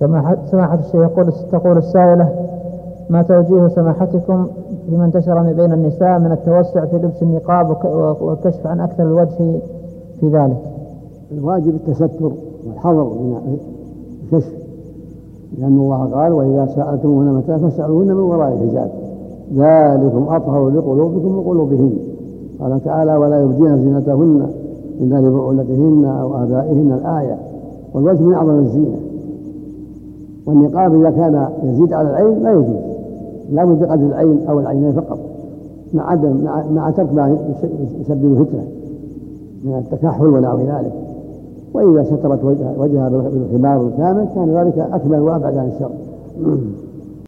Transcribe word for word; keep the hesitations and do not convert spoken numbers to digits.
سماحة, سماحة الشيخ يقول تقول السائلة: ما توجيه سماحتكم فيما انتشر من بين النساء من التوسع في لبس النقاب والكشف عن أكثر الوجه في ذلك؟ الواجب التستر والحذر من الكشف، لأن الله قال: وإذا سألتموهن متاعا فاسألوهن من وراء الحجاب ذلكم أطهر لقلوبكم وقلوبهن. قال تعالى: ولا يبدين زينتهن إلا لبعولتهن أو آبائهن، الآية. والوجه من أعظم الزينة، والنقاب إذا كان يزيد على العين لا يجوز، لا بد بقدر العين أو العينين فقط، مع عدم مع ترك ما يسبب فتنة من التكحل ونحو ذلك. وإذا سترت وجهها بالخمار الكامل كان ذلك أكمل وأبعد عن الشر.